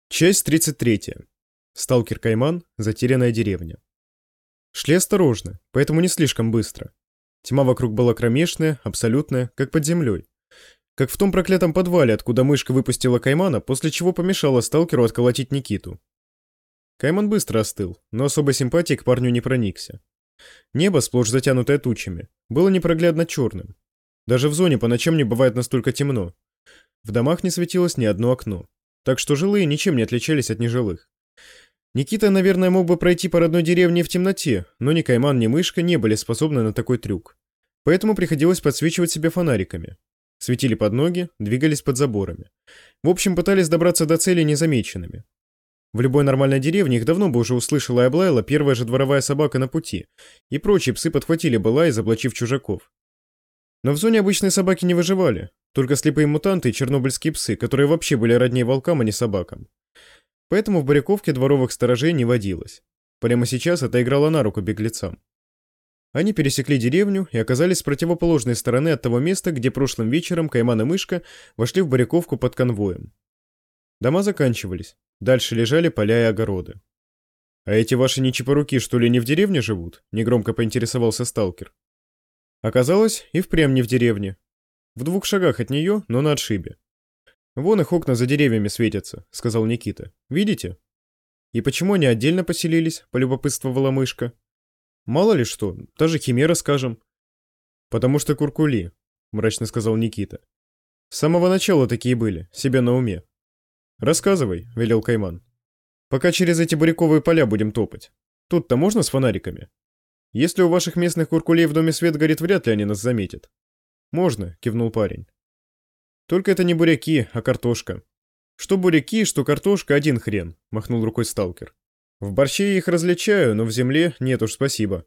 Часть 33. Сталкер Кайман. Затерянная деревня. Шли осторожно, поэтому не слишком быстро. Тьма вокруг была кромешная, абсолютная, как под землей. Как в том проклятом подвале, откуда мышка выпустила Каймана, после чего помешала сталкеру отколотить Никиту. Кайман быстро остыл, но особой симпатии к парню не проникся. Небо, сплошь затянутое тучами, было непроглядно черным. Даже в зоне по ночам не бывает настолько темно. В домах не светилось ни одно окно. Так что жилые ничем не отличались от нежилых. Никита, наверное, мог бы пройти по родной деревне в темноте, но ни Кайман, ни мышка не были способны на такой трюк. Поэтому приходилось подсвечивать себе фонариками. Светили под ноги, двигались под заборами. В общем, пытались добраться до цели незамеченными. В любой нормальной деревне их давно бы уже услышала и облаяла первая же дворовая собака на пути, и прочие псы подхватили бы лай, заблочив чужаков. Но в зоне обычные собаки не выживали, только слепые мутанты и чернобыльские псы, которые вообще были роднее волкам, а не собакам. Поэтому в Баряковке дворовых сторожей не водилось. Прямо сейчас это играло на руку беглецам. Они пересекли деревню и оказались с противоположной стороны от того места, где прошлым вечером Кайман и мышка вошли в Баряковку под конвоем. Дома заканчивались, дальше лежали поля и огороды. «А эти ваши нечипоруки что ли не в деревне живут?» — негромко поинтересовался сталкер. Оказалось, и впрямь не в деревне. В 2 шагах от нее, но на отшибе. «Вон их окна за деревьями светятся», — сказал Никита. «Видите?» «И почему они отдельно поселились?» — полюбопытствовала мышка. «Мало ли что, та же химера, скажем». «Потому что куркули», — мрачно сказал Никита. «С самого начала такие были, себе на уме». «Рассказывай», — велел Кайман. «Пока через эти буряковые поля будем топать. Тут-то можно с фонариками? Если у ваших местных куркулей в доме свет горит, вряд ли они нас заметят». «Можно», — кивнул парень. «Только это не буряки, а картошка». «Что буряки, что картошка, один хрен», — махнул рукой сталкер. «В борще я их различаю, но в земле нет уж, спасибо».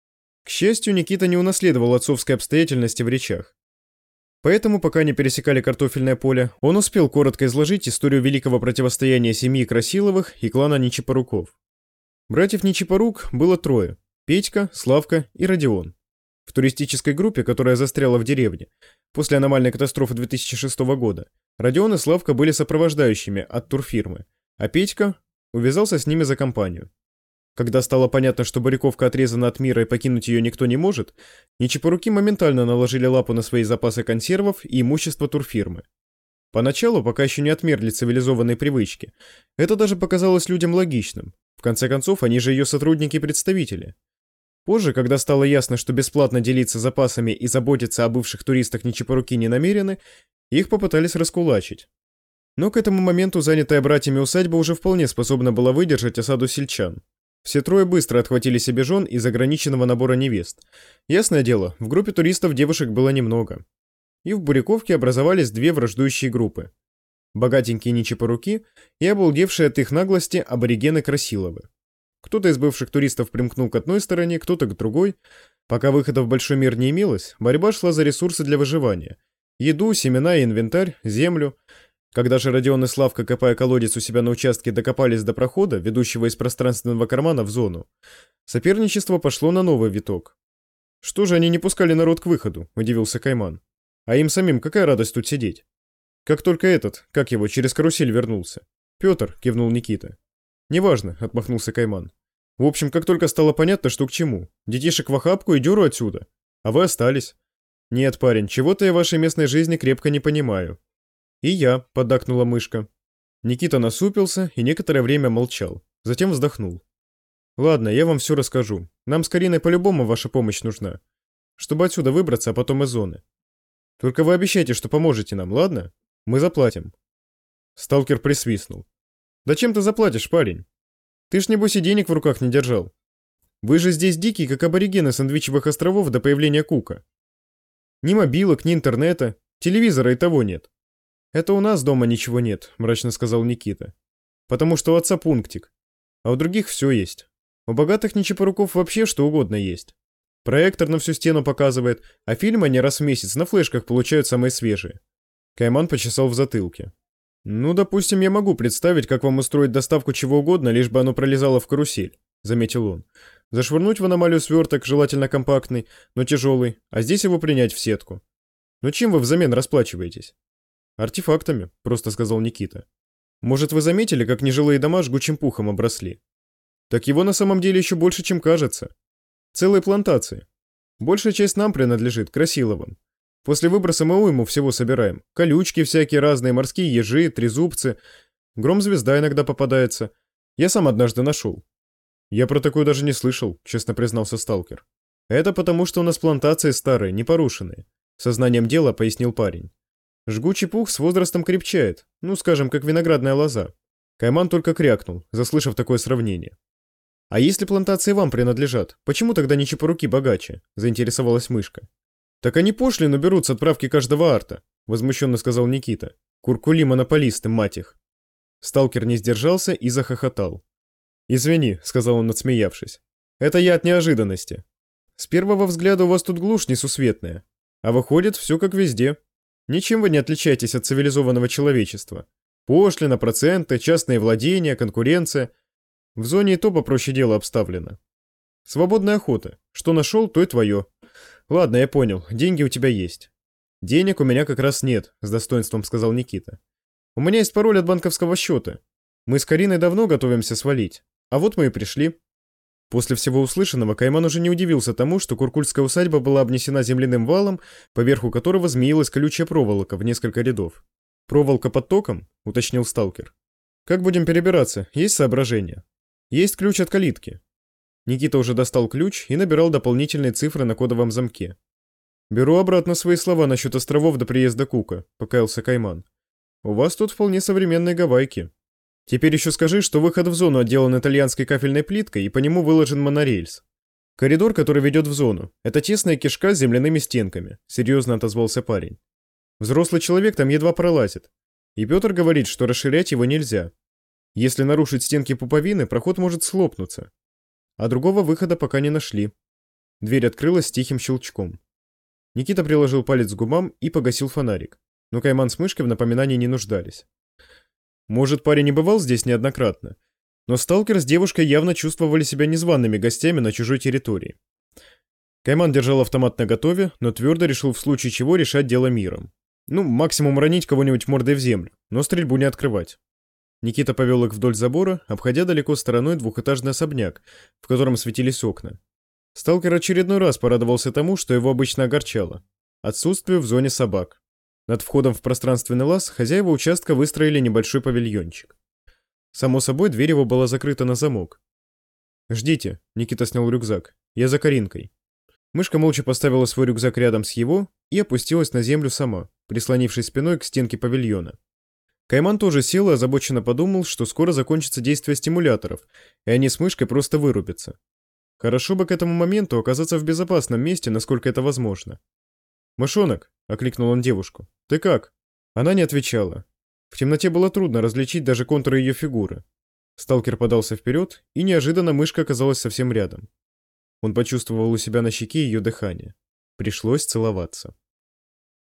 К счастью, Никита не унаследовал отцовской обстоятельности в речах. Поэтому, пока не пересекали картофельное поле, он успел коротко изложить историю великого противостояния семьи Красиловых и клана Нечипоруков. Братьев Нечипорук было 3: Петька, Славка и Родион. В туристической группе, которая застряла в деревне, после аномальной катастрофы 2006 года, Родион и Славка были сопровождающими от турфирмы, а Петька увязался с ними за компанию. Когда стало понятно, что Баряковка отрезана от мира и покинуть ее никто не может, Нечипоруки моментально наложили лапу на свои запасы консервов и имущество турфирмы. Поначалу, пока еще не отмерли цивилизованные привычки, это даже показалось людям логичным. В конце концов, они же ее сотрудники и представители. Позже, когда стало ясно, что бесплатно делиться запасами и заботиться о бывших туристах Нечипоруки не намерены, их попытались раскулачить. Но к этому моменту занятая братьями усадьба уже вполне способна была выдержать осаду сельчан. Все 3 быстро отхватили себе жен из ограниченного набора невест. Ясное дело, в группе туристов девушек было немного. И в Буряковке образовались 2 враждующие группы. Богатенькие Нечипоруки и обалдевшие от их наглости аборигены Красиловы. Кто-то из бывших туристов примкнул к одной стороне, кто-то к другой. Пока выхода в большой мир не имелось, борьба шла за ресурсы для выживания. Еду, семена и инвентарь, землю. Когда же Родион и Славка, копая колодец у себя на участке, докопались до прохода, ведущего из пространственного кармана в зону, соперничество пошло на новый виток. «Что же они не пускали народ к выходу?» – удивился Кайман. «А им самим какая радость тут сидеть?» «Как только этот, как его, через карусель вернулся». «Петр», – кивнул Никита. «Неважно», — отмахнулся Кайман. «В общем, как только стало понятно, что к чему. Детишек в охапку и дёру отсюда. А вы остались». «Нет, парень, чего-то я в вашей местной жизни крепко не понимаю». «И я», — поддакнула мышка. Никита насупился и некоторое время молчал. Затем вздохнул. «Ладно, я вам все расскажу. Нам с Кариной по-любому ваша помощь нужна. Чтобы отсюда выбраться, а потом из зоны. Только вы обещайте, что поможете нам, ладно? Мы заплатим». Сталкер присвистнул. «Да чем ты заплатишь, парень? Ты ж, небось, и денег в руках не держал. Вы же здесь дикие, как аборигены Сэндвичевых островов до появления Кука. Ни мобилок, ни интернета, телевизора и того нет». «Это у нас дома ничего нет», — мрачно сказал Никита. «Потому что у отца пунктик. А у других все есть. У богатых Нечипоруков вообще что угодно есть. Проектор на всю стену показывает, а фильмы они раз в месяц на флешках получают самые свежие». Кайман почесал в затылке. «Ну, допустим, я могу представить, как вам устроить доставку чего угодно, лишь бы оно пролезало в карусель», — заметил он. «Зашвырнуть в аномалию сверток, желательно компактный, но тяжелый, а здесь его принять в сетку. Но чем вы взамен расплачиваетесь?» «Артефактами», — просто сказал Никита. Может, вы заметили, как нежилые дома жгучим пухом обросли? Так его на самом деле еще больше, чем кажется. Целые плантации. Большая часть нам принадлежит, Красиловым. После выброса мы уйму всего собираем. Колючки всякие разные, морские ежи, трезубцы. Гром-звезда иногда попадается. Я сам однажды нашел. Я про такое даже не слышал, честно признался сталкер. Это потому, что у нас плантации старые, не порушенные. Сознанием дела пояснил парень. Жгучий пух с возрастом крепчает, ну, скажем, как виноградная лоза. Кайман только крякнул, заслышав такое сравнение. «А если плантации вам принадлежат, почему тогда не чепоруки богаче?» – заинтересовалась мышка. «Так они пошлину берут с отправки каждого арта», – возмущенно сказал Никита. «Куркули-монополисты, мать их». Сталкер не сдержался и захохотал. «Извини», – сказал он, отсмеявшись. «Это я от неожиданности. С первого взгляда у вас тут глушь несусветная. А выходит, все как везде. Ничем вы не отличаетесь от цивилизованного человечества. Пошлина, проценты, частные владения, конкуренция. В зоне и то попроще дело обставлено. Свободная охота. Что нашел, то и твое. Ладно, я понял, деньги у тебя есть». «Денег у меня как раз нет», — с достоинством сказал Никита. «У меня есть пароль от банковского счета. Мы с Кариной давно готовимся свалить. А вот мы и пришли». После всего услышанного Кайман уже не удивился тому, что Куркульская усадьба была обнесена земляным валом, поверху которого змеилась колючая проволока в несколько рядов. «Проволока под током?» — уточнил сталкер. «Как будем перебираться? Есть соображения?» «Есть ключ от калитки». Никита уже достал ключ и набирал дополнительные цифры на кодовом замке. «Беру обратно свои слова насчет островов до приезда Кука», — покаялся Кайман. «У вас тут вполне современные гавайки. Теперь еще скажи, что выход в зону отделан итальянской кафельной плиткой и по нему выложен монорельс. Коридор, который ведет в зону, это тесная кишка с земляными стенками», — серьезно отозвался парень. «Взрослый человек там едва пролазит. И Петр говорит, что расширять его нельзя. Если нарушить стенки пуповины, проход может схлопнуться. А другого выхода пока не нашли». Дверь открылась с тихим щелчком. Никита приложил палец к губам и погасил фонарик. Но Кайман с мышкой в напоминании не нуждались. Может, парень не бывал здесь неоднократно, но сталкер с девушкой явно чувствовали себя незваными гостями на чужой территории. Кайман держал автомат наготове, но твердо решил в случае чего решать дело миром. Ну, максимум ранить кого-нибудь мордой в землю, но стрельбу не открывать. Никита повел их вдоль забора, обходя далеко стороной двухэтажный особняк, в котором светились окна. Сталкер очередной раз порадовался тому, что его обычно огорчало – отсутствию в зоне собак. Над входом в пространственный лаз хозяева участка выстроили небольшой павильончик. Само собой, дверь его была закрыта на замок. «Ждите», — Никита снял рюкзак, — «я за Каринкой». Мышка молча поставила свой рюкзак рядом с его и опустилась на землю сама, прислонившись спиной к стенке павильона. Кайман тоже сел и озабоченно подумал, что скоро закончится действие стимуляторов, и они с мышкой просто вырубятся. Хорошо бы к этому моменту оказаться в безопасном месте, насколько это возможно. «Мышонок», — окликнул он девушку, — «ты как?» Она не отвечала. В темноте было трудно различить даже контуры ее фигуры. Сталкер подался вперед, и неожиданно мышка оказалась совсем рядом. Он почувствовал у себя на щеке ее дыхание. Пришлось целоваться.